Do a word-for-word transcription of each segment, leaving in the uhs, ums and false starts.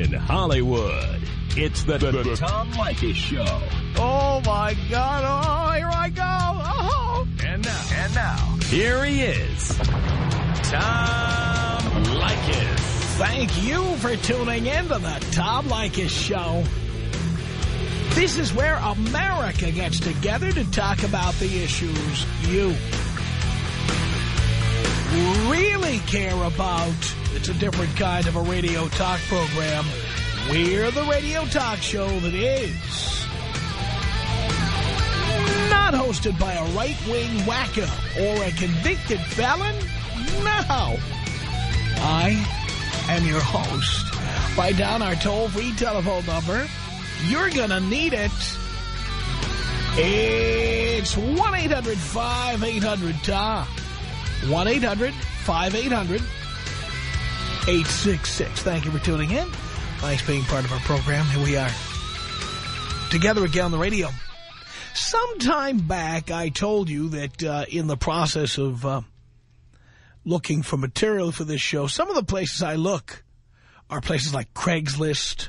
In Hollywood, it's the, the, the Tom Leykis Show. Oh, my God. Oh, here I go. Oh. And now, and now, here he is, Tom Leykis. Thank you for tuning in to the Tom Leykis Show. This is where America gets together to talk about the issues you really care about. It's a different kind of a radio talk program. We're the radio talk show that is not hosted by a right-wing wacko or a convicted felon. No. I am your host. Write down our toll-free telephone number. You're gonna need it. It's one eight hundred five eight hundred T O M. one eight hundred five eight hundred eight six six. Thank you for tuning in. Thanks for being part of our program. Here we are, together again on the radio. Some time back, I told you that uh, in the process of uh, looking for material for this show, some of the places I look are places like Craigslist.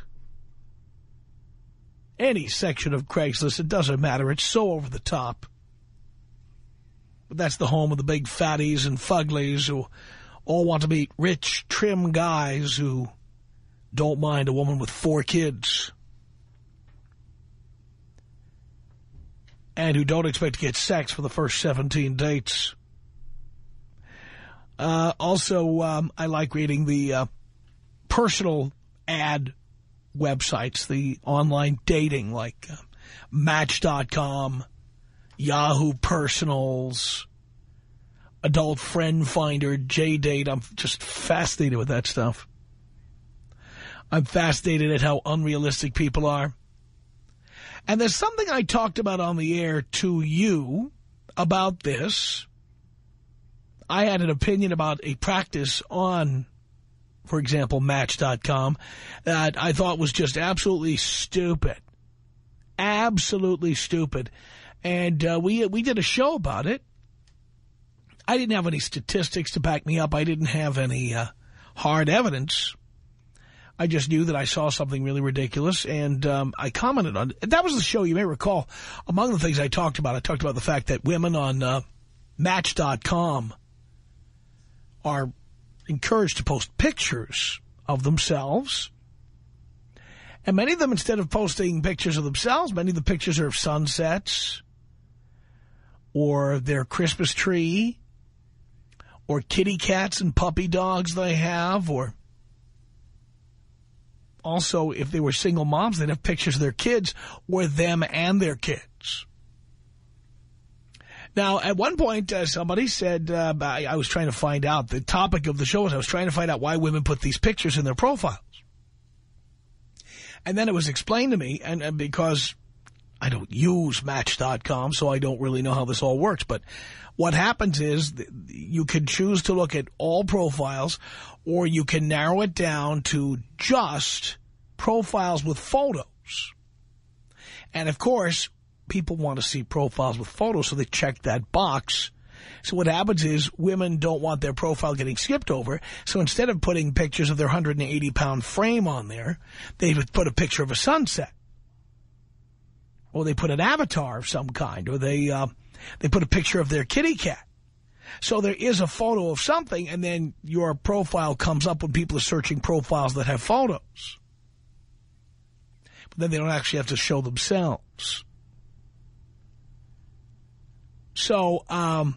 Any section of Craigslist, it doesn't matter. It's so over the top. But that's the home of the big fatties and fuglies who all want to be rich, trim guys who don't mind a woman with four kids. And who don't expect to get sex for the first seventeen dates. Uh, also, um, I like reading the uh, personal ad websites, the online dating like uh, Match dot com, Yahoo Personals, Adult Friend Finder, J-Date. I'm just fascinated with that stuff. I'm fascinated at how unrealistic people are. And there's something I talked about on the air to you about this. I had an opinion about a practice on, for example, Match dot com, that I thought was just absolutely stupid. Absolutely stupid. And uh, we we did a show about it. I didn't have any statistics to back me up. I didn't have any uh, hard evidence. I just knew that I saw something really ridiculous, and um, I commented on it. That was the show, you may recall. Among the things I talked about, I talked about the fact that women on uh, Match dot com are encouraged to post pictures of themselves. And many of them, instead of posting pictures of themselves, many of the pictures are of sunsets or their Christmas tree or kitty cats and puppy dogs they have, or also, if they were single moms, they'd have pictures of their kids or them and their kids. Now, at one point, uh, somebody said, uh, I, I was trying to find out, the topic of the show was I was trying to find out why women put these pictures in their profiles. And then it was explained to me, and, and because I don't use Match dot com, so I don't really know how this all works, but what happens is you can choose to look at all profiles, or you can narrow it down to just profiles with photos. And, of course, people want to see profiles with photos, so they check that box. So what happens is women don't want their profile getting skipped over. So instead of putting pictures of their one hundred eighty pound frame on there, they would put a picture of a sunset. Or they put an avatar of some kind. Or they, uh, they put a picture of their kitty cat. So there is a photo of something, and then your profile comes up when people are searching profiles that have photos. But then they don't actually have to show themselves. So, um,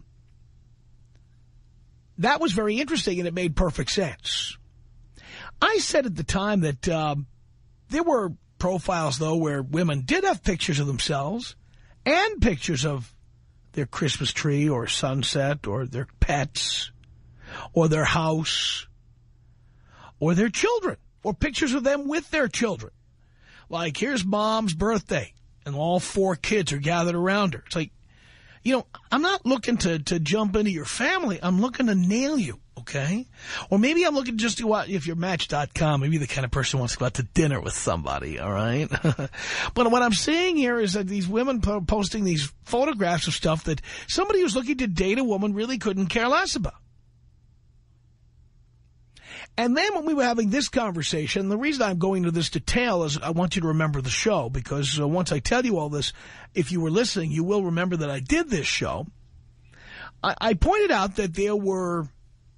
that was very interesting, and it made perfect sense. I said at the time that um, there were profiles, though, where women did have pictures of themselves and pictures of their Christmas tree or sunset or their pets or their house or their children or pictures of them with their children. Like, here's mom's birthday, and all four kids are gathered around her. It's like, you know, I'm not looking to, to jump into your family. I'm looking to nail you, okay? Or maybe I'm looking just to go out, if you're Match dot com, maybe the kind of person who wants to go out to dinner with somebody, all right? But what I'm saying here is that these women po posting these photographs of stuff that somebody who's looking to date a woman really couldn't care less about. And then when we were having this conversation, the reason I'm going into this detail is I want you to remember the show, because uh, once I tell you all this, if you were listening, you will remember that I did this show. I, I pointed out that there were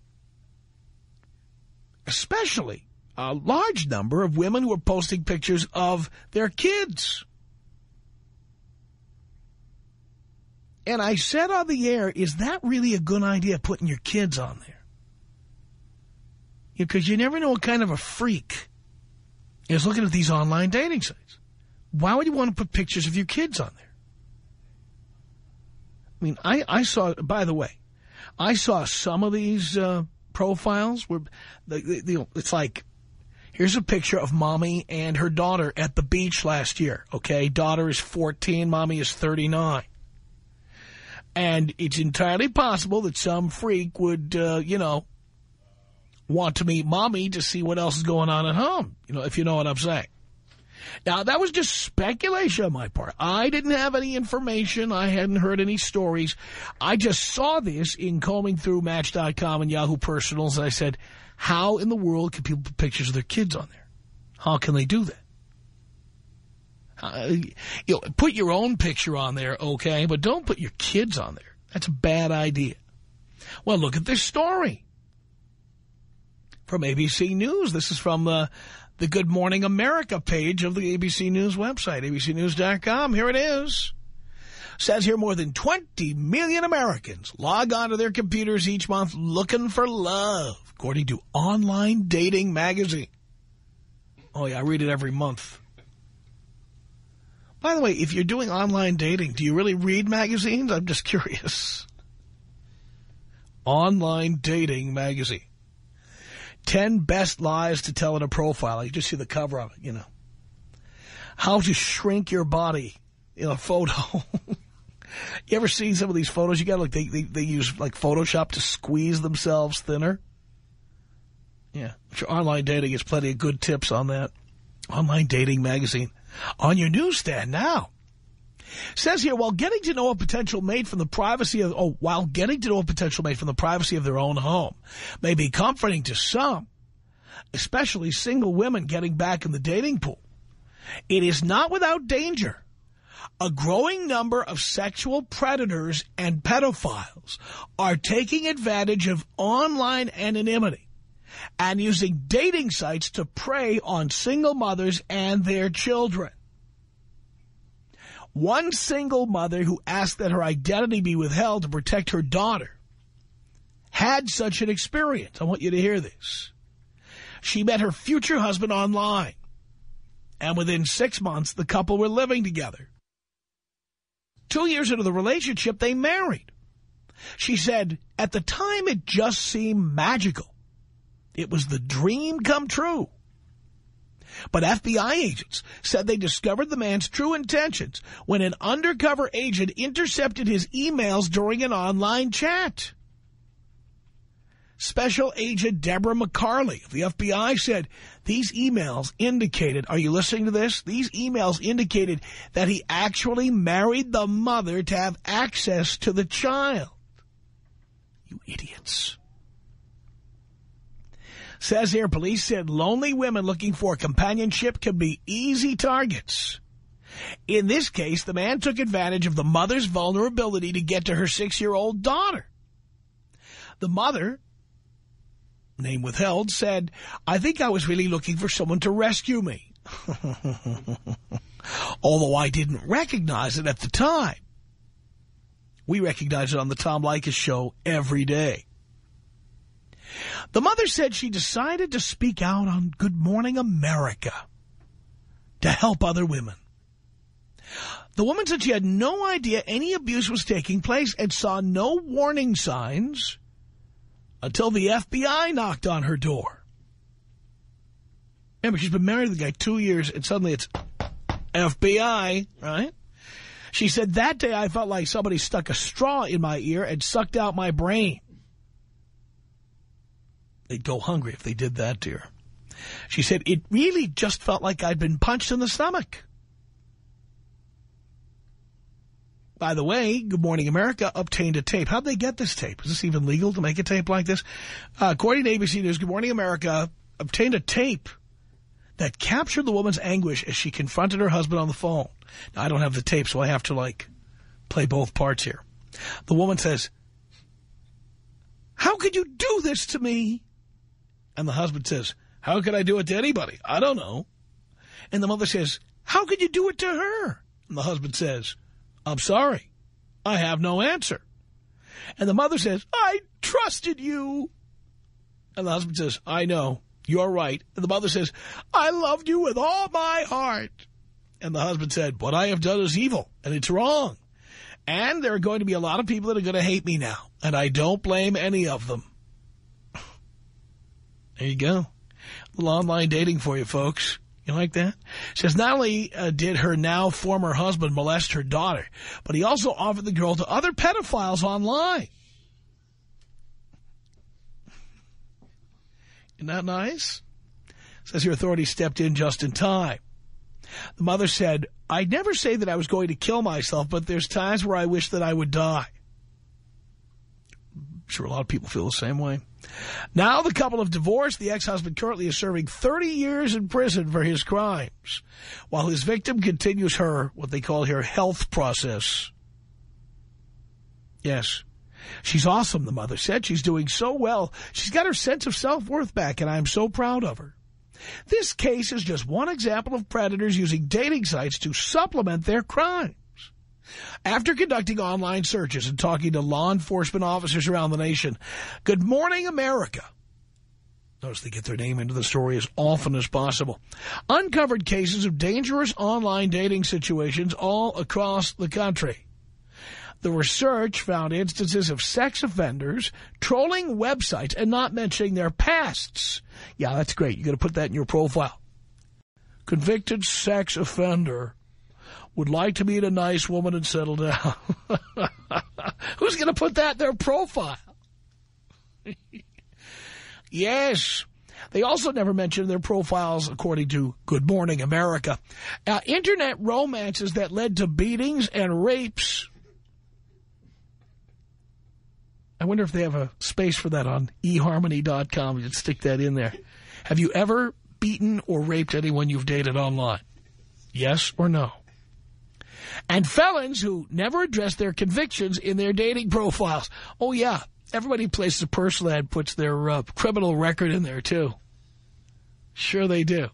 especially a large number of women who were posting pictures of their kids. And I said on the air, is that really a good idea, putting your kids on there? Because you never know what kind of a freak is looking at these online dating sites. Why would you want to put pictures of your kids on there? I mean, I, I saw, by the way, I saw some of these uh, profiles where the, the, the, it's like, here's a picture of mommy and her daughter at the beach last year, okay? Daughter is fourteen, mommy is thirty-nine. And it's entirely possible that some freak would, uh, you know, want to meet mommy to see what else is going on at home, you know, if you know what I'm saying. Now, that was just speculation on my part. I didn't have any information. I hadn't heard any stories. I just saw this in combing through Match dot com and Yahoo Personals, and I said, how in the world can people put pictures of their kids on there? How can they do that? Uh, you know, put your own picture on there, okay, but don't put your kids on there. That's a bad idea. Well, look at this story from A B C News. This is from uh, the Good Morning America page of the A B C News website, A B C news dot com. Here it is. Says here more than twenty million Americans log onto their computers each month looking for love, according to Online Dating Magazine. Oh, yeah, I read it every month. By the way, if you're doing online dating, do you really read magazines? I'm just curious. Online Dating Magazine. Ten best lies to tell in a profile. You just see the cover of it, you know. How to shrink your body in a photo. You ever seen some of these photos? You got like they, they they use like Photoshop to squeeze themselves thinner. Yeah, sure, online dating has plenty of good tips on that. Online Dating Magazine on your newsstand now. Says here, while getting to know a potential mate from the privacy of oh, while getting to know a potential mate from the privacy of their own home may be comforting to some, especially single women getting back in the dating pool, it is not without danger. A growing number of sexual predators and pedophiles are taking advantage of online anonymity and using dating sites to prey on single mothers and their children. One single mother who asked that her identity be withheld to protect her daughter had such an experience. I want you to hear this. She met her future husband online, and within six months, the couple were living together. Two years into the relationship, they married. She said, at the time, it just seemed magical. It was the dream come true. But F B I agents said they discovered the man's true intentions when an undercover agent intercepted his emails during an online chat. Special Agent Deborah McCarley of the F B I said these emails indicated, are you listening to this? These emails indicated that he actually married the mother to have access to the child. You idiots. Says here, police said lonely women looking for companionship can be easy targets. In this case, the man took advantage of the mother's vulnerability to get to her six-year-old daughter. The mother, name withheld, said, I think I was really looking for someone to rescue me. Although I didn't recognize it at the time. We recognize it on the Tom Leykis show every day. The mother said she decided to speak out on Good Morning America to help other women. The woman said she had no idea any abuse was taking place and saw no warning signs until the F B I knocked on her door. Remember, she's been married to the guy two years, and suddenly it's F B I, right? She said, that day I felt like somebody stuck a straw in my ear and sucked out my brain. They'd go hungry if they did that to her. She said, it really just felt like I'd been punched in the stomach. By the way, Good Morning America obtained a tape. How'd they get this tape? Is this even legal to make a tape like this? Uh, according to A B C News, Good Morning America obtained a tape that captured the woman's anguish as she confronted her husband on the phone. Now, I don't have the tape, so I have to, like, play both parts here. The woman says, "How could you do this to me?" And the husband says, "How could I do it to anybody? I don't know." And the mother says, "How could you do it to her?" And the husband says, "I'm sorry. I have no answer." And the mother says, "I trusted you." And the husband says, "I know. You're right." And the mother says, "I loved you with all my heart." And the husband said, "What I have done is evil, and it's wrong. And there are going to be a lot of people that are going to hate me now, and I don't blame any of them." There you go. A little online dating for you, folks. You like that? It says not only uh, did her now former husband molest her daughter, but he also offered the girl to other pedophiles online. Isn't that nice? It says your authorities stepped in just in time. The mother said, "I'd never say that I was going to kill myself, but there's times where I wish that I would die." I'm sure a lot of people feel the same way. Now the couple have divorced. The ex-husband currently is serving thirty years in prison for his crimes, while his victim continues her, what they call her, health process. Yes. She's awesome, the mother said. She's doing so well. She's got her sense of self-worth back, and I'm so proud of her. This case is just one example of predators using dating sites to supplement their crimes. After conducting online searches and talking to law enforcement officers around the nation, Good Morning America, notice they get their name into the story as often as possible, uncovered cases of dangerous online dating situations all across the country. The research found instances of sex offenders trolling websites and not mentioning their pasts. Yeah, that's great. You're going to put that in your profile. Convicted sex offender would like to meet a nice woman and settle down. Who's going to put that in their profile? Yes. They also never mentioned their profiles, according to Good Morning America. Uh, Internet romances that led to beatings and rapes. I wonder if they have a space for that on e harmony dot com. You can stick that in there. Have you ever beaten or raped anyone you've dated online? Yes or no? And felons who never address their convictions in their dating profiles. Oh, yeah. Everybody places a personal ad, puts their uh, criminal record in there, too. Sure they do.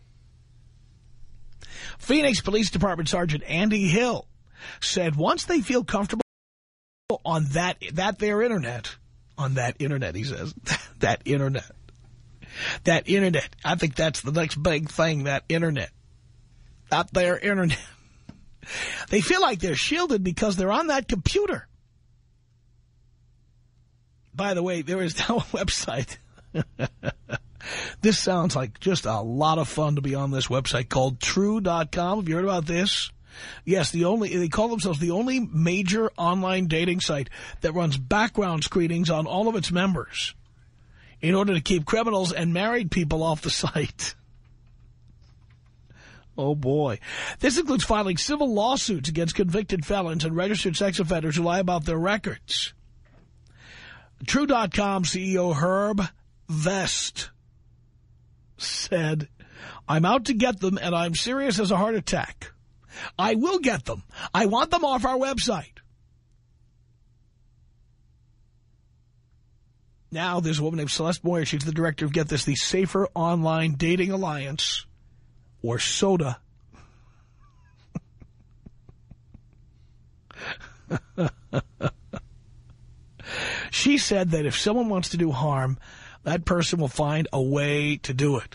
Phoenix Police Department Sergeant Andy Hill said once they feel comfortable on that, that their internet, on that internet, he says, that internet, that internet. I think that's the next big thing, that internet, that their internet. They feel like they're shielded because they're on that computer. By the way, there is now a website. This sounds like just a lot of fun to be on this website called True dot com. Have you heard about this? Yes, the only they call themselves the only major online dating site that runs background screenings on all of its members in order to keep criminals and married people off the site. Oh, boy. This includes filing civil lawsuits against convicted felons and registered sex offenders who lie about their records. True dot com C E O Herb Vest said, "I'm out to get them, and I'm serious as a heart attack. I will get them. I want them off our website." Now, there's a woman named Celeste Moyer. She's the director of, get this, the Safer Online Dating Alliance, or SODA. She said that if someone wants to do harm, that person will find a way to do it.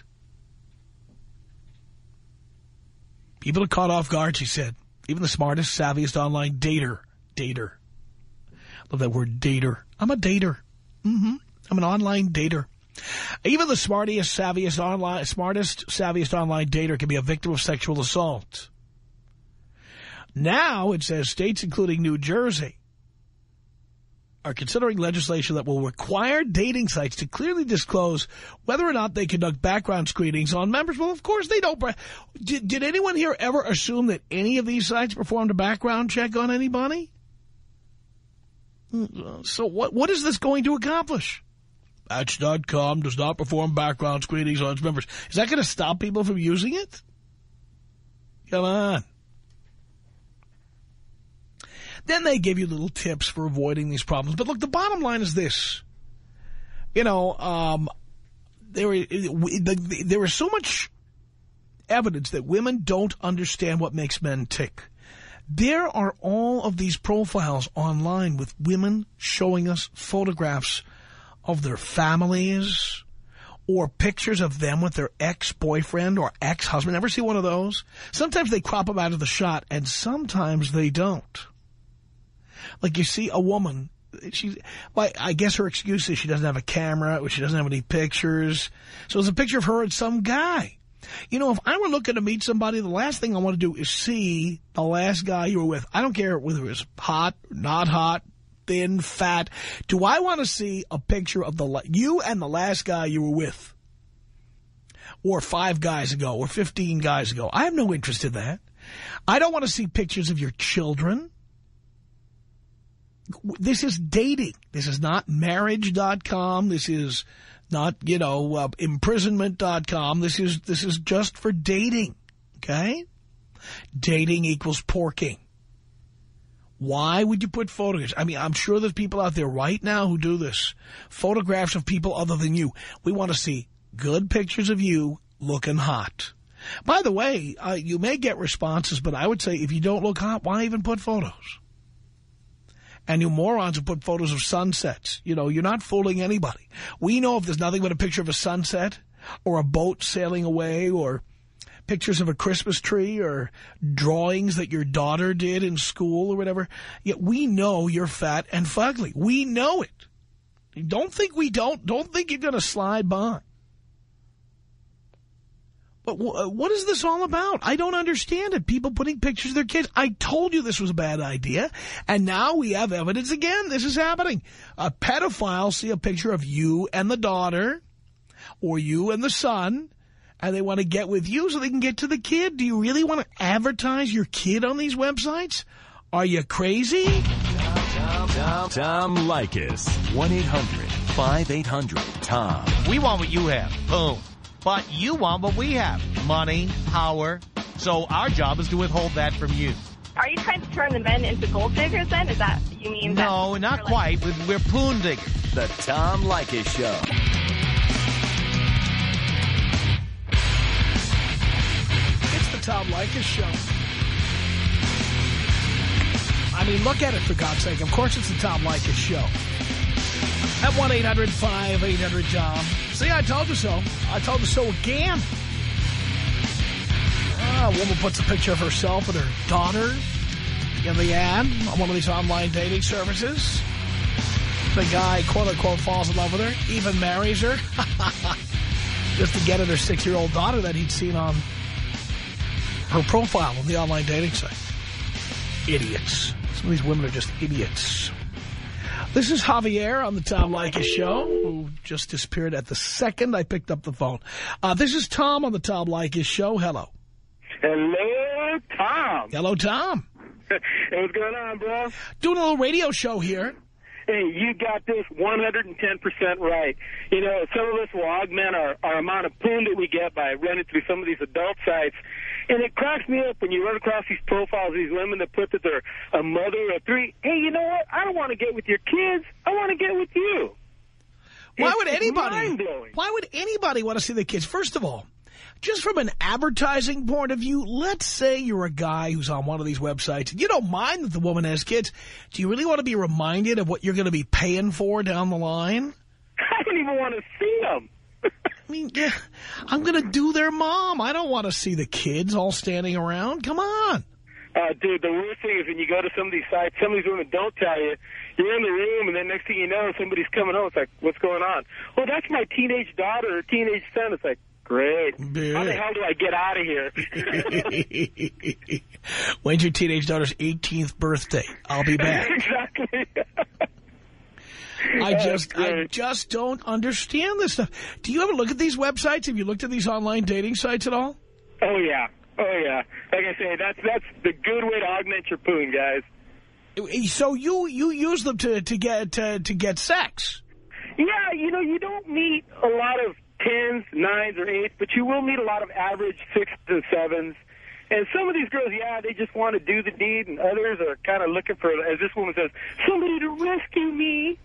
People are caught off guard, she said. Even the smartest, savviest online dater. Dater. Love that word, dater. I'm a dater. Mm-hmm. I'm an online dater. Even the smartest, savviest online, smartest, savviest online dater can be a victim of sexual assault. Now, it says states including New Jersey are considering legislation that will require dating sites to clearly disclose whether or not they conduct background screenings on members. Well, of course they don't. Did, did anyone here ever assume that any of these sites performed a background check on anybody? So what, what is this going to accomplish? Match dot com does not perform background screenings on its members. Is that going to stop people from using it? Come on. Then they give you little tips for avoiding these problems. But look, the bottom line is this. You know, um, there, there is so much evidence that women don't understand what makes men tick. There are all of these profiles online with women showing us photographs of their families or pictures of them with their ex-boyfriend or ex-husband. Ever see one of those? Sometimes they crop them out of the shot, and sometimes they don't. Like you see a woman, she, well, I guess her excuse is she doesn't have a camera or she doesn't have any pictures. So it's a picture of her and some guy. You know, if I were looking to meet somebody, the last thing I want to do is see the last guy you were with. I don't care whether it was hot, not hot, thin, fat. Do I want to see a picture of the you and the last guy you were with? Or five guys ago, or fifteen guys ago. I have no interest in that. I don't want to see pictures of your children. This is dating. This is not marriage dot com. This is not, you know, uh, imprisonment dot com. This is, this is just for dating, okay? Dating equals porking. Why would you put photographs? I mean, I'm sure there's people out there right now who do this. Photographs of people other than you. We want to see good pictures of you looking hot. By the way, uh, you may get responses, but I would say if you don't look hot, why even put photos? And you morons who put photos of sunsets. You know, you're not fooling anybody. We know if there's nothing but a picture of a sunset or a boat sailing away or pictures of a Christmas tree or drawings that your daughter did in school or whatever. Yet we know you're fat and fugly. We know it. Don't think we don't. Don't think you're going to slide by. But w what is this all about? I don't understand it. People putting pictures of their kids. I told you this was a bad idea. And now we have evidence again. This is happening. A pedophile see a picture of you and the daughter or you and the son, and they want to get with you so they can get to the kid. Do you really want to advertise your kid on these websites? Are you crazy? Tom, Tom, Tom Leykis. one eight hundred five eight hundred Tom. We want what you have. Boom. But you want what we have. Money, power. So our job is to withhold that from you. Are you trying to turn the men into gold diggers then? Is that you mean? No, not quite. We're, we're poon diggers. The Tom Leykis Show. It's the Tom Leykis Show. I mean, look at it, for God's sake. Of course it's the Tom Leykis Show. At one eight hundred five eight hundred Tom. See, I told you so. I told you so again. Ah, a woman puts a picture of herself and her daughter in the ad on one of these online dating services. The guy, quote-unquote, falls in love with her, even marries her, just to get at her six-year-old daughter that he'd seen on her profile on the online dating site. Idiots. Some of these women are just idiots. This is Javier on the Tom Leykis Show, who just disappeared at the second I picked up the phone. Uh, this is Tom on the Tom Leykis Show. Hello. Hello, Tom. Hello, Tom. Hey, what's going on, bro? Doing a little radio show here. Hey, you got this one hundred ten percent right. You know, some of us will augment our, our amount of poon that we get by running through some of these adult sites. And it cracks me up when you run across these profiles of these women that put that they're a mother or three. Hey, you know what? I don't want to get with your kids. I want to get with you. Why it's, would anybody? mind-blowing. Why would anybody want to see the kids? First of all, just from an advertising point of view, let's say you're a guy who's on one of these websites and you don't mind that the woman has kids. Do you really want to be reminded of what you're going to be paying for down the line? I don't even want to see them. I mean, yeah, I'm going to do their mom. I don't want to see the kids all standing around. Come on. Uh, dude, the worst thing is when you go to some of these sites, some of these women don't tell you. You're in the room, and then next thing you know, somebody's coming home. It's like, what's going on? Well, that's my teenage daughter or teenage son. It's like, great. Yeah. How the hell do I get out of here? When's your teenage daughter's eighteenth birthday? I'll be back. Exactly. I just, I great. just don't understand this stuff. Do you ever look at these websites? Have you looked at these online dating sites at all? Oh, yeah. Oh, yeah. Like I say, that's that's the good way to augment your poon, guys. So you, you use them to, to get to, to get sex? Yeah, you know, you don't meet a lot of tens, nines, or eights, but you will meet a lot of average sixes and sevens. And some of these girls, yeah, they just want to do the deed, and others are kind of looking for, as this woman says, somebody to rescue me.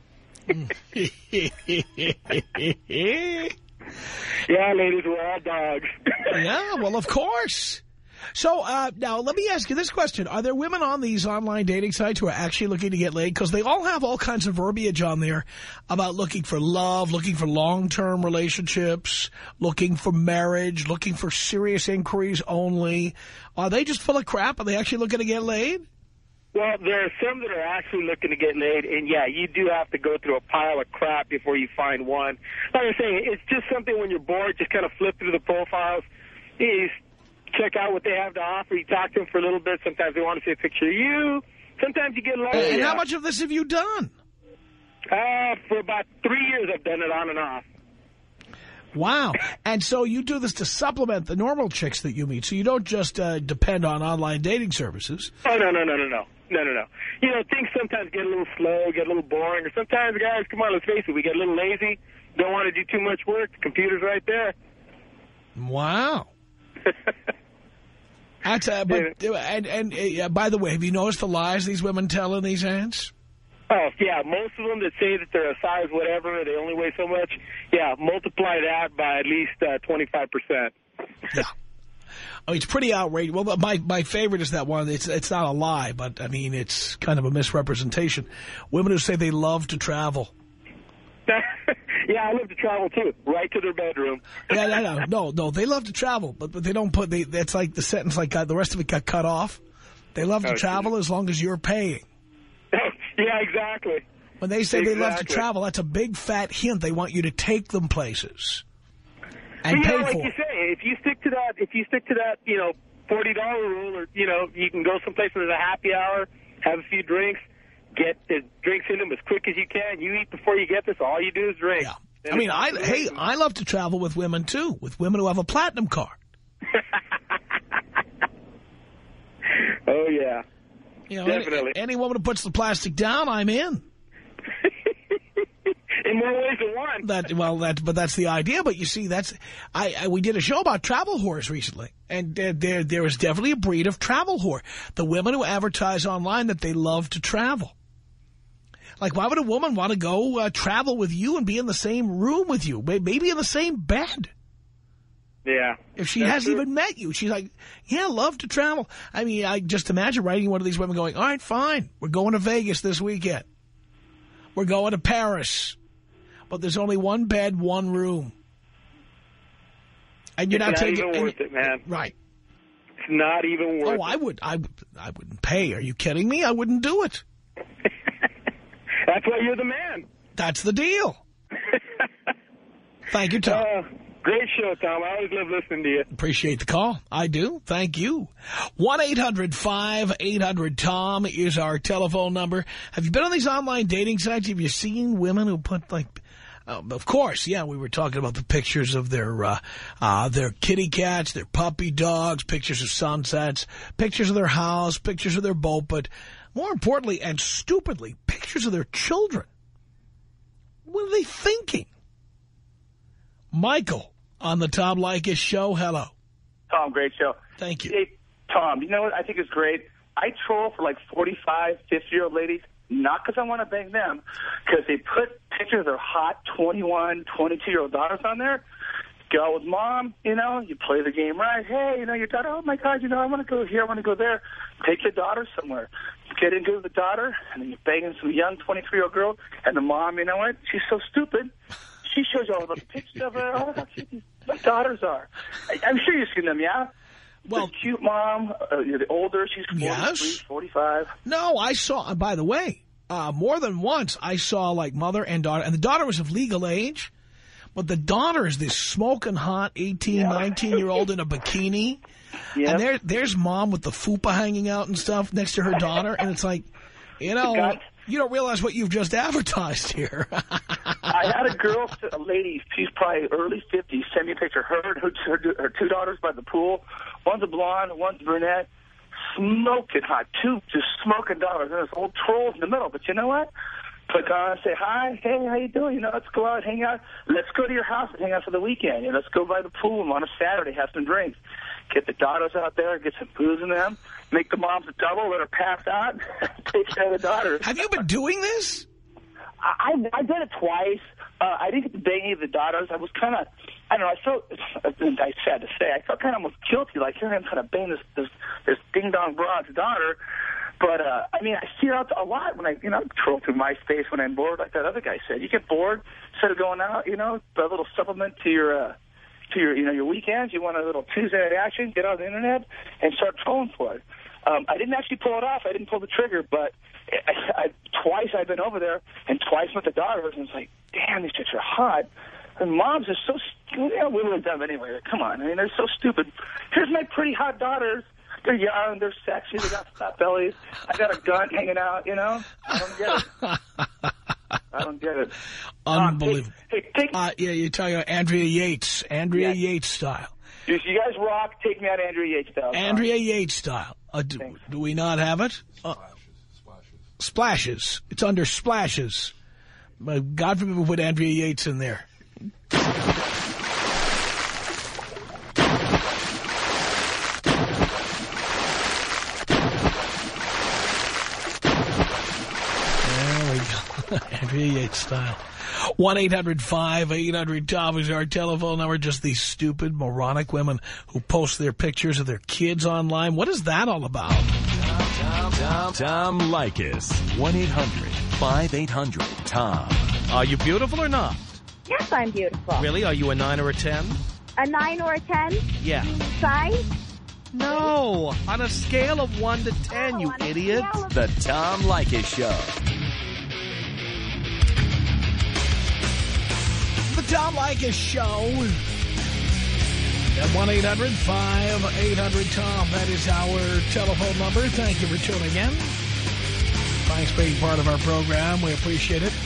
Yeah, ladies, we're all dogs. Yeah, well, of course. So uh, now let me ask you this question. Are there women on these online dating sites who are actually looking to get laid? Because they all have all kinds of verbiage on there about looking for love, looking for long-term relationships, looking for marriage, looking for serious inquiries only. Are they just full of crap? Are they actually looking to get laid? Well, there are some that are actually looking to get laid, and, yeah, you do have to go through a pile of crap before you find one. Like I say, it's just something when you're bored, just kind of flip through the profiles. You check out what they have to offer. You talk to them for a little bit. Sometimes they want to see a picture of you. Sometimes you get lucky. And yeah. how much of this have you done? Uh, for about three years, I've done it on and off. Wow. And so you do this to supplement the normal chicks that you meet. So you don't just uh, depend on online dating services. Oh, no, no, no, no, no. No, no, no. You know, things sometimes get a little slow, get a little boring. Or sometimes, guys, come on, let's face it, we get a little lazy. Don't want to do too much work. The computer's right there. Wow. That's uh, but and and uh, by the way, have you noticed the lies these women tell in these ads? Oh, yeah, most of them that say that they're a size whatever, they only weigh so much, yeah, multiply that by at least uh, twenty-five percent. Yeah. Oh, it's pretty outrageous. Well, my, my favorite is that one. It's, it's not a lie, but, I mean, it's kind of a misrepresentation. Women who say they love to travel. Yeah, I love to travel, too, right to their bedroom. Yeah, no, no, no, no, they love to travel, but, but they don't put, they, that's like the sentence, like got, the rest of it got cut off. They love to oh, travel geez. as long as you're paying. Yeah, exactly. When they say exactly. they love to travel, that's a big fat hint. They want you to take them places and but, pay you know, like for you it. say, if you stick to that, if you stick to that, you know, forty dollar rule, or, you know, you can go someplace where there's a happy hour, have a few drinks, get the drinks in them as quick as you can. You eat before you get this. All you do is drink. Yeah. And I mean, I it's- hey, I love to travel with women, too, with women who have a platinum card. Oh, yeah. You know, Definitely. Any, any woman who puts the plastic down, I'm in. In more ways than one. That well, that but that's the idea. But you see, that's I, I we did a show about travel whores recently, and uh, there there is definitely a breed of travel whore. The women who advertise online that they love to travel. Like, why would a woman want to go uh, travel with you and be in the same room with you, maybe in the same bed? Yeah. If she That's hasn't true. even met you, she's like, yeah, love to travel. I mean, I just imagine writing one of these women going, all right, fine, we're going to Vegas this weekend. We're going to Paris. But there's only one bed, one room. And you're It's not, not taking even worth it, man. Right. It's not even worth Oh, I would, I, would- I wouldn't pay. Are you kidding me? I wouldn't do it. it. That's why you're the man. That's the deal. Thank you, Tom. Uh, great show, Tom. I always love listening to you. Appreciate the call. I do. Thank you. one eight hundred five eight hundred Tom is our telephone number. Have you been on these online dating sites? Have you seen women who put, like, uh, of course, yeah, we were talking about the pictures of their, uh, uh, their kitty cats, their puppy dogs, pictures of sunsets, pictures of their house, pictures of their boat, but more importantly and stupidly, pictures of their children. What are they thinking? Michael on the Tom Leykis show. Hello. Tom, great show. Thank you. Hey, Tom, you know what I think is great? I troll for like forty-five, fifty-year-old ladies, not because I want to bang them, because they put pictures of their hot twenty-one, twenty-two-year-old daughters on there. Go out with mom, you know, you play the game right. Hey, you know, your daughter, oh, my God, you know, I want to go here, I want to go there. Take your daughter somewhere. Get in good with the daughter, and then you're banging some young twenty-three-year-old girl, and the mom, you know what, she's so stupid. She shows you all the pictures of her, oh, how cute these my daughters are. I, I'm sure you've seen them, yeah? Well, the cute mom, uh, the older, she's forty-three, yes. forty-five. No, I saw, by the way, uh, more than once, I saw, like, mother and daughter, and the daughter was of legal age, but the daughter is this smoking hot eighteen, nineteen-year-old in a bikini, Yeah. and there, there's mom with the fupa hanging out and stuff next to her daughter, and it's like, you know, Got, You don't realize what you've just advertised here. I had a girl, a lady, she's probably early fifties, send me a picture. Her and her, her, her two daughters by the pool. One's a blonde, one's a brunette. Smoking hot. Two just smoking daughters. And there's old trolls in the middle. But you know what? Click on and say, hi, hey, how you doing? You know, let's go out, hang out. Let's go to your house and hang out for the weekend. You know, let's go by the pool on a Saturday, have some drinks. Get the daughters out there, get some booze in them. Make the moms a double, let her pass out. Take care of the daughters. Have you been doing this? I, I've done it twice. Uh, I didn't get to bang any of the daughters. I was kind of, I don't know, I felt, it's sad to say, I felt kind of almost guilty, like here I'm trying to bang this, this, this ding-dong broad's daughter. But, uh, I mean, I see it out a lot when I, you know, troll through MySpace when I'm bored, like that other guy said. You get bored, instead of going out, you know, a little supplement to your, uh, to your, you know, your weekends. You want a little Tuesday night action, get on the Internet and start trolling for it. Um, I didn't actually pull it off. I didn't pull the trigger, but I, I, twice I've been over there and twice with the daughters, and it's like, damn, these chicks are hot. And moms are so, you know, we would have done it anyway. Come on. I mean, they're so stupid. Here's my pretty hot daughters. They're young, they're sexy, they got fat bellies. I got a gun hanging out, you know? I don't get it. I don't get it. Unbelievable. Um, hey, hey, take, uh, yeah, you're talking about Andrea Yates. Andrea yeah. Yates style. You guys rock. Take me out Andrea Yates style. Andrea Yates style. Uh, do, do we not have it? Uh, splashes. Splashes. It's under splashes. But God forbid we put Andrea Yates in there. Andrea Yates style. one eight hundred five eight hundred Tom is our telephone number. Just these stupid, moronic women who post their pictures of their kids online. What is that all about? Tom, Tom, Tom Leykis. one eight hundred five eight hundred Tom. Are you beautiful or not? Yes, I'm beautiful. Really? Are you a nine or a ten? A nine or a ten? Yeah. Size? No. On a scale of one to ten, Oh, you on a idiot. scale of- The Tom Leykis Show. The Tom Leykis Show. At one eight hundred five eight hundred Tom. That is our telephone number. Thank you for tuning in. Thanks for being part of our program. We appreciate it.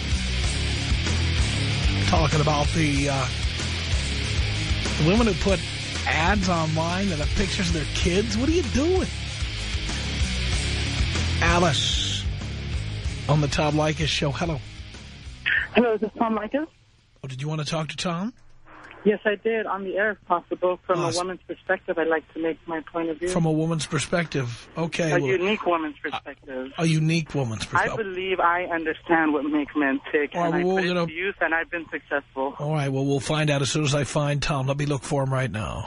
Talking about the, uh, the women who put ads online that have pictures of their kids. What are you doing? Alice on the Tom Leykis Show. Hello. Hello, is this Tom Leykis? Oh, did you want to talk to Tom? Yes, I did, on the air, if possible. From Awesome. a woman's perspective, I'd like to make my point of view. From a woman's perspective. Okay. a well, unique woman's perspective. A unique woman's I perspective. believe I understand what makes men tick, All right, and well, I we're put it gonna- to use, and I've been successful. All right, well, we'll find out as soon as I find Tom. Let me look for him right now.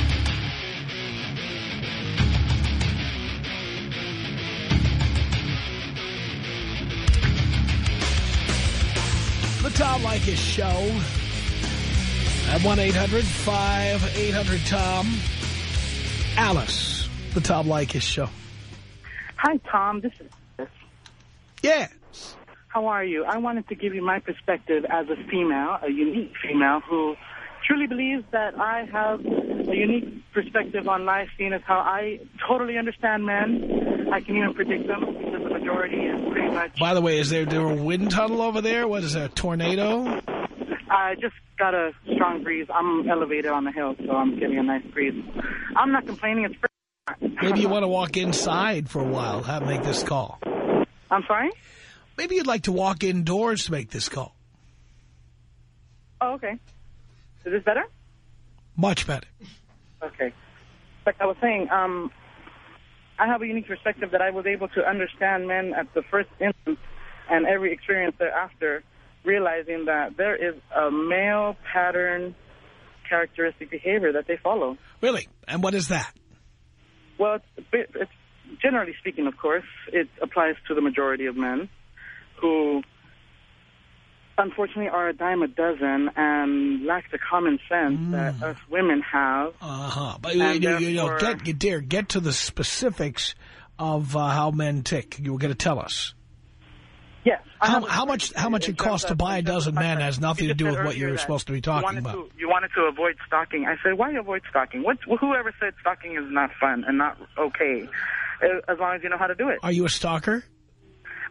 The Tom Leykis Show at one eight hundred five eight hundred Tom. Alice, the Tom Leykis Show. Hi, Tom. This is Chris. Yeah. How are you? I wanted to give you my perspective as a female, a unique female, who truly believes that I have a unique perspective on life, seeing as how I totally understand men. I can even predict them, because the majority is pretty much... By the way, is there, there a wind tunnel over there? What is that, a tornado? I just got a strong breeze. I'm elevated on the hill, so I'm getting a nice breeze. I'm not complaining. It's pretty... Maybe you want to walk inside for a while, have make this call. I'm sorry? Maybe you'd like to walk indoors to make this call. Oh, okay. Is this better? Much better. Okay. Like I was saying, um, I have a unique perspective that I was able to understand men at the first instance and every experience thereafter, realizing that there is a male pattern characteristic behavior that they follow. Really? And what is that? Well, it's, a bit, it's generally speaking, of course, it applies to the majority of men who unfortunately are a dime a dozen and lack the common sense mm. that us women have. Uh-huh. But, you, you, you know, get, you dare, get to the specifics of uh, how men tick. You were going to tell us. Yes. How, how much How much it costs to buy a dozen men has nothing to do with what you're supposed to be talking about. To, you wanted to avoid stalking. I said, why avoid stalking? What, whoever said stalking is not fun and not okay, as long as you know how to do it. Are you a stalker?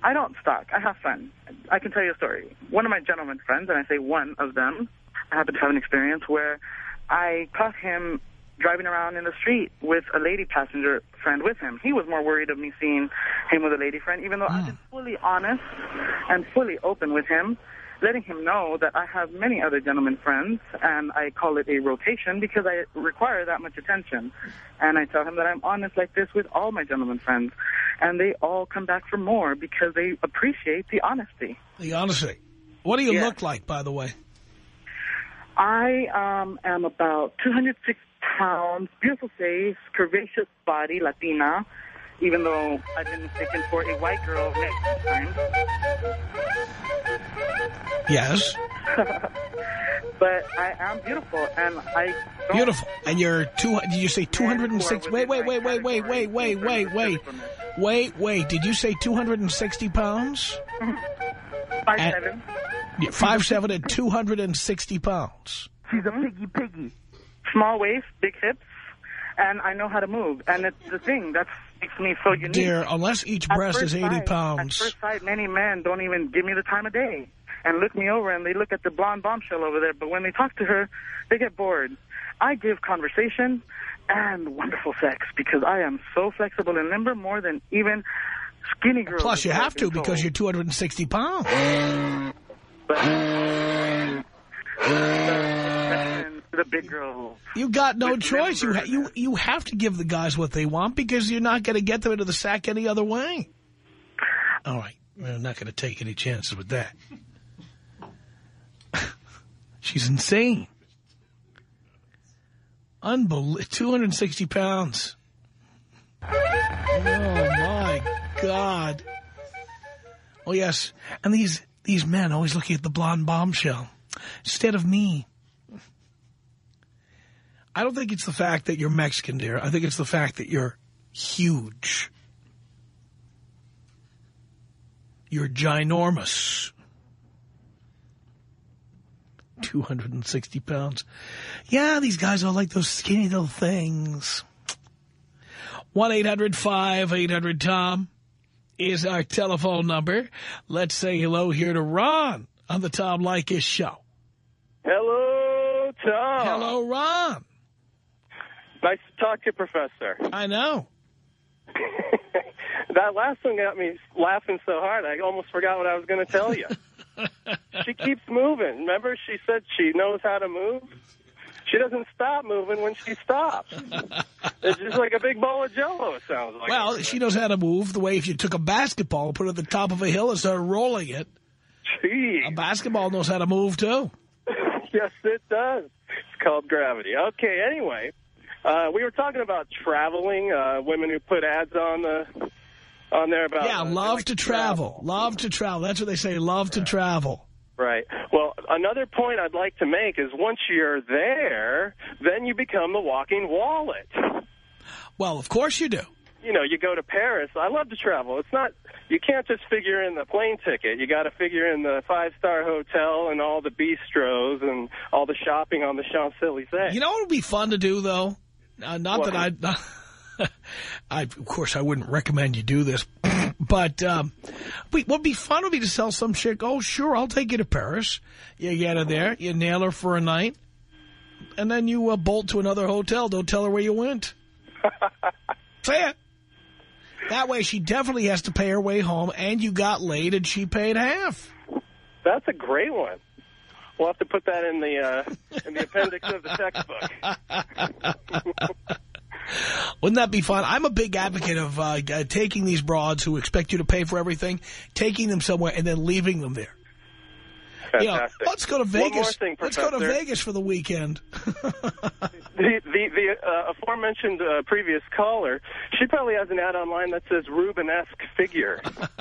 I don't stalk. I have fun. I can tell you a story. One of my gentleman friends, and I say one of them, I happen to have an experience where I caught him driving around in the street with a lady passenger friend with him. He was more worried of me seeing him with a lady friend, even though mm. I've been fully honest and fully open with him, letting him know that I have many other gentlemen friends, and I call it a rotation because I require that much attention. And I tell him that I'm honest like this with all my gentlemen friends, and they all come back for more because they appreciate the honesty. The honesty. What do you yeah. look like, by the way? I um, am about two hundred six pounds, beautiful face, curvaceous body, Latina, even though I've been mistaken for a white girl many times. Yes. But I am beautiful, and I don't... Beautiful. And you're two, did you say two hundred six? Wait, wait, wait, wait, wait, wait, wait, wait, wait. Wait, wait. Did you say two hundred sixty pounds? five seven. five seven and two hundred sixty pounds. She's a piggy piggy. Small waist, big hips, and I know how to move. And it's the thing that makes me so unique. Dear, unless each breast is eighty sight, pounds. At first sight, many men don't even give me the time of day and look me over, and they look at the blonde bombshell over there. But when they talk to her, they get bored. I give conversation and wonderful sex because I am so flexible and limber, more than even skinny girls. Plus, you have to because you're two hundred sixty pounds. But the big girl. You got no choice. You, ha you, you have to give the guys what they want because you're not going to get them into the sack any other way. All right. We're not going to take any chances with that. She's insane. Unbelievable. two hundred sixty pounds. Oh, my God. Oh, yes. And these, these men always looking at the blonde bombshell instead of me. I don't think it's the fact that you're Mexican, dear. I think it's the fact that you're huge. You're ginormous. two hundred sixty pounds. Yeah, these guys all like those skinny little things. one eight hundred five eight hundred Tom is our telephone number. Let's say hello here to Ron on the Tom Leykis Show. Hello, Tom. Hello, Ron. Nice to talk to you, Professor. I know. That last one got me laughing so hard, I almost forgot what I was going to tell you. She keeps moving. Remember, she said she knows how to move? She doesn't stop moving when she stops. It's just like a big bowl of Jell-O, it sounds like. Well, she knows how to move the way if you took a basketball, put it at the top of a hill and started rolling it. Jeez. A basketball knows how to move, too. Yes, it does. It's called gravity. Okay, anyway, uh, we were talking about traveling, uh, women who put ads on the... on there about... Yeah, love like to travel. travel. Love to travel. That's what they say, love to travel. Right. Well, another point I'd like to make is once you're there, then you become the walking wallet. Well, of course you do. You know, you go to Paris. I love to travel. It's not... You can't just figure in the plane ticket. You got to figure in the five-star hotel and all the bistros and all the shopping on the Champs-Élysées. You know what would be fun to do, though? Uh, not what? that I... I, of course, I wouldn't recommend you do this, but um, what would be fun would be to sell some chick. Oh, sure, I'll take you to Paris. You get her there, you nail her for a night, and then you uh, bolt to another hotel. Don't tell her where you went. Say it. That way she definitely has to pay her way home, and you got laid, and she paid half. That's a great one. We'll have to put that in the, uh, in the appendix of the textbook. Wouldn't that be fun? I'm a big advocate of uh, taking these broads who expect you to pay for everything, taking them somewhere, and then leaving them there. Fantastic. You know, let's go to Vegas. One more thing, let's go to Vegas for the weekend. the the, the uh, aforementioned uh, previous caller, she probably has an ad online that says Rubenesque figure.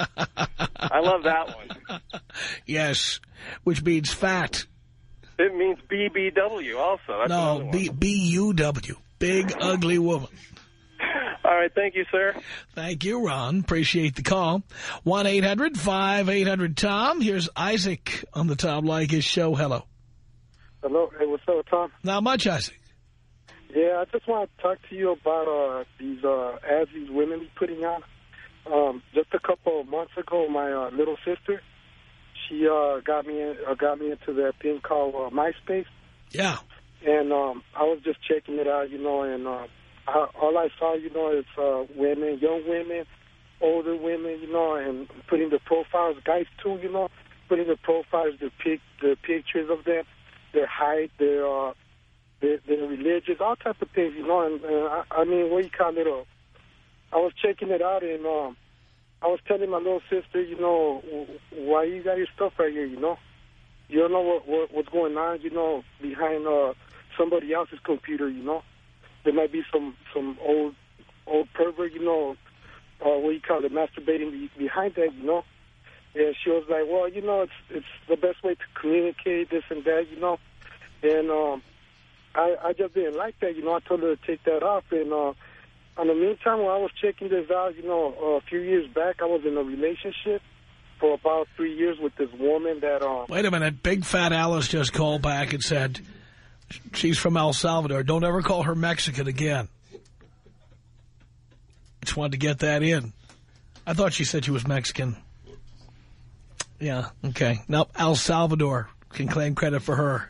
I love that one. Yes, which means fat. It means B B W also. That's no, B U W. Big, ugly woman. All right. Thank you, sir. Thank you, Ron. Appreciate the call. one eight hundred five eight hundred Tom. Here's Isaac on the Tom Leykis Show. Hello. Hello. Hey, what's up, Tom? Not much, Isaac. Yeah, I just want to talk to you about uh, these uh, ads these women be putting out. Um, just a couple of months ago, my uh, little sister, she uh, got me in, uh, got me into that thing called uh, MySpace. Yeah. And um, I was just checking it out, you know, and uh, I, all I saw, you know, is uh, women, young women, older women, you know, and putting the profiles, guys too, you know, putting the profiles, the pic, the pictures of them, their height, their uh, their, their religions, all types of things, you know. And, and I, I mean, what you call it? Uh, I was checking it out, and um, I was telling my little sister, you know, why you got your stuff right here, you know. You don't know what, what what's going on, you know, behind uh, somebody else's computer, you know. There might be some some old old pervert, you know, uh, what you call it, masturbating be, behind that, you know. And she was like, well, you know, it's it's the best way to communicate, this and that, you know. And um, I, I just didn't like that, you know. I told her to take that off. And uh, in the meantime, when I was checking this out, you know, uh, a few years back, I was in a relationship for about three years with this woman that... Um, Wait a minute. Big Fat Alice just called back and said she's from El Salvador. Don't ever call her Mexican again. Just wanted to get that in. I thought she said she was Mexican. Yeah, okay. Now, El Salvador can claim credit for her.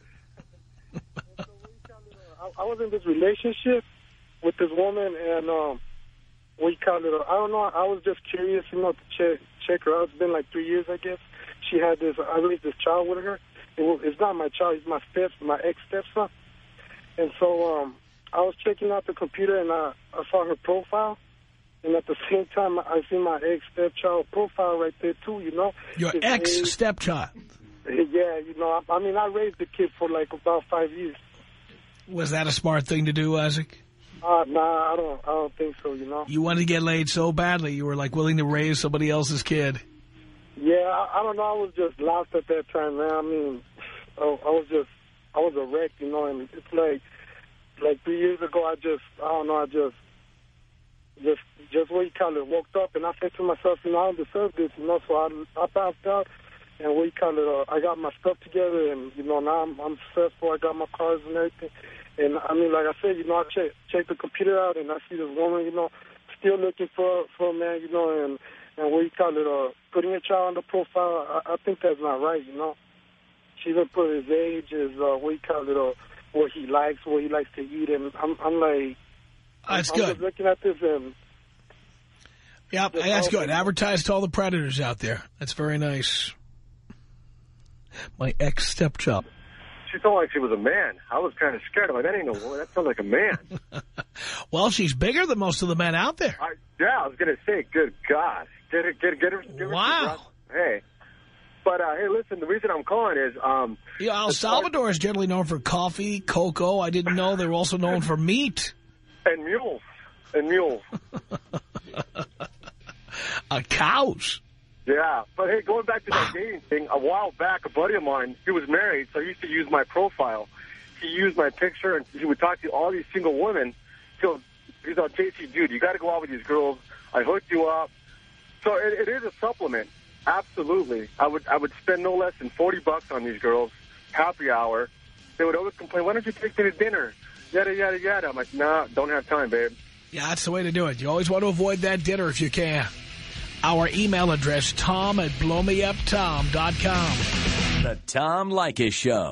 I was in this relationship with this woman, and um, we call it, I don't know, I was just curious, you know, to check, check her out. It's been like three years, I guess. She had this, I raised this child with her. It was, it's not my child, it's my step, my ex-stepson. And so um, I was checking out the computer, and I, I saw her profile. And at the same time, I see my ex-stepchild profile right there, too, you know. Your His ex-stepchild? age, yeah, you know, I, I mean, I raised the kid for like about five years. Was that a smart thing to do, Isaac? Uh, nah, I don't, I don't think so, you know. You wanted to get laid so badly, you were like willing to raise somebody else's kid. Yeah, I, I don't know, I was just lost at that time, man. I mean, I, I was just, I was a wreck, you know, and it's like, like three years ago, I just, I don't know, I just, just, just what you call it, woke up, and I said to myself, you know, I don't deserve this, you know, so I, I passed out, and what you call it, uh, I got my stuff together, and, you know, now I'm, I'm successful, I got my cars and everything, and, I mean, like I said, you know, I check, check the computer out, and I see this woman, you know, still looking for, for a man, you know, and, and what you call it, uh, putting a child on the profile, I, I think that's not right, you know. She even put his age, his, uh, what you call it, uh, what he likes, what he likes to eat, and I'm, I'm like, That's I'm good. just looking at this and... Yeah, that's good. Advertise to all the predators out there. That's very nice. My ex-stepchild. She felt like she was a man. I was kind of scared. I'm like, that ain't no woman. That sounds like a man. Well, she's bigger than most of the men out there. I, yeah, I was going to say, good God. Get her, get, get her. Get Wow. Her hey. But, uh, hey, listen, the reason I'm calling is... Um, yeah, El Salvador is generally known for coffee, cocoa. I didn't know they were also known for meat. And mules. And mules. uh, cows. Yeah. But, hey, going back to that dating thing, a while back, a buddy of mine, he was married, so he used to use my profile. He used my picture, and he would talk to all these single women. So he's like, J C, dude, you got to go out with these girls. I hooked you up. So it, it is a supplement. Absolutely. I would I would spend no less than forty bucks on these girls, happy hour. They would always complain, why don't you take me to dinner? Yada, yada, yada. I'm like, nah, don't have time, babe. Yeah, that's the way to do it. You always want to avoid that dinner if you can. Our email address, tom at blow me up tom dot com. The Tom Leykis Show.